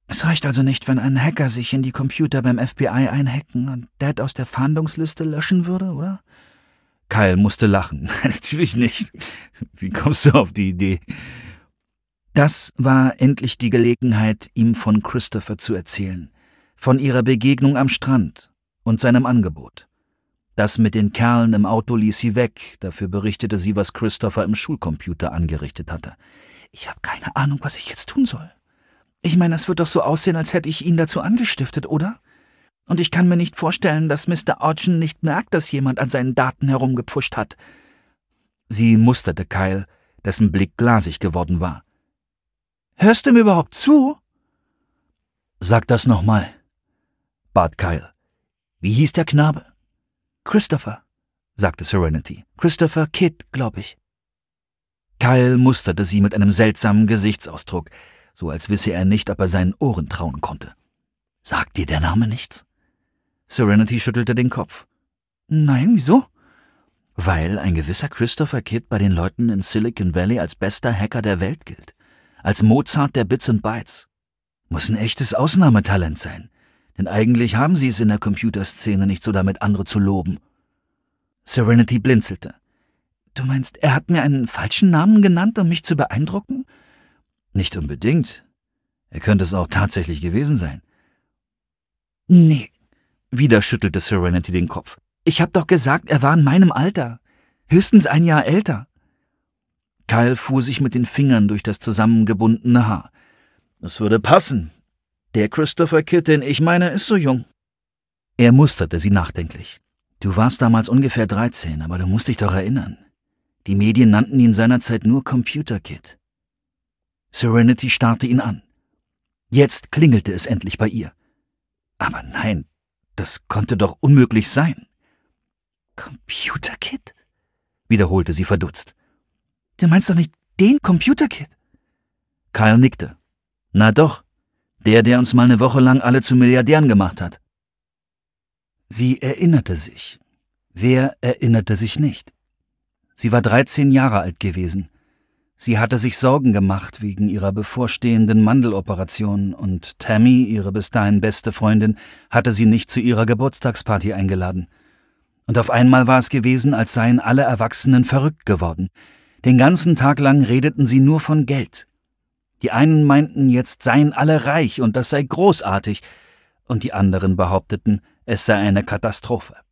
Es reicht also nicht, wenn ein Hacker sich in die Computer beim FBI einhacken und Dad aus der Fahndungsliste löschen würde, oder? Kyle musste lachen. Natürlich nicht. Wie kommst du auf die Idee? Das war endlich die Gelegenheit, ihm von Christopher zu erzählen, von ihrer Begegnung am Strand und seinem Angebot. Das mit den Kerlen im Auto ließ sie weg, dafür berichtete sie, was Christopher im Schulcomputer angerichtet hatte. Ich habe keine Ahnung, was ich jetzt tun soll. Ich meine, es wird doch so aussehen, als hätte ich ihn dazu angestiftet, oder? Und ich kann mir nicht vorstellen, dass Mr. Ogden nicht merkt, dass jemand an seinen Daten herumgepfuscht hat. Sie musterte Kyle, dessen Blick glasig geworden war. »Hörst du mir überhaupt zu?« »Sag das nochmal«, bat Kyle. »Wie hieß der Knabe?« »Christopher«, sagte Serenity. »Christopher Kidd, glaube ich.« Kyle musterte sie mit einem seltsamen Gesichtsausdruck, so als wisse er nicht, ob er seinen Ohren trauen konnte. »Sagt dir der Name nichts?« Serenity schüttelte den Kopf. »Nein, wieso?« »Weil ein gewisser Christopher Kidd bei den Leuten in Silicon Valley als bester Hacker der Welt gilt. Als Mozart der Bits und Bytes. Muss ein echtes Ausnahmetalent sein, denn eigentlich haben sie es in der Computerszene nicht so damit, andere zu loben.« Serenity blinzelte. »Du meinst, er hat mir einen falschen Namen genannt, um mich zu beeindrucken?« »Nicht unbedingt. Er könnte es auch tatsächlich gewesen sein.« »Nee«, wieder schüttelte Serenity den Kopf. »Ich hab doch gesagt, er war in meinem Alter. Höchstens ein Jahr älter.« Kyle fuhr sich mit den Fingern durch das zusammengebundene Haar. »Es würde passen. Der Christopher Kidd, den ich meine, ist so jung.« Er musterte sie nachdenklich. »Du warst damals ungefähr 13, aber du musst dich doch erinnern. Die Medien nannten ihn seinerzeit nur Computer Kid.« Serenity starrte ihn an. Jetzt klingelte es endlich bei ihr. »Aber nein, das konnte doch unmöglich sein.« »Computer Kid?«, wiederholte sie verdutzt. »Du meinst doch nicht den Computer Kid?« Kyle nickte. »Na doch, der uns mal eine Woche lang alle zu Milliardären gemacht hat.« Sie erinnerte sich. Wer erinnerte sich nicht? Sie war 13 Jahre alt gewesen. Sie hatte sich Sorgen gemacht wegen ihrer bevorstehenden Mandeloperation und Tammy, ihre bis dahin beste Freundin, hatte sie nicht zu ihrer Geburtstagsparty eingeladen. Und auf einmal war es gewesen, als seien alle Erwachsenen verrückt geworden. Den ganzen Tag lang redeten sie nur von Geld. Die einen meinten, jetzt seien alle reich und das sei großartig, und die anderen behaupteten, es sei eine Katastrophe.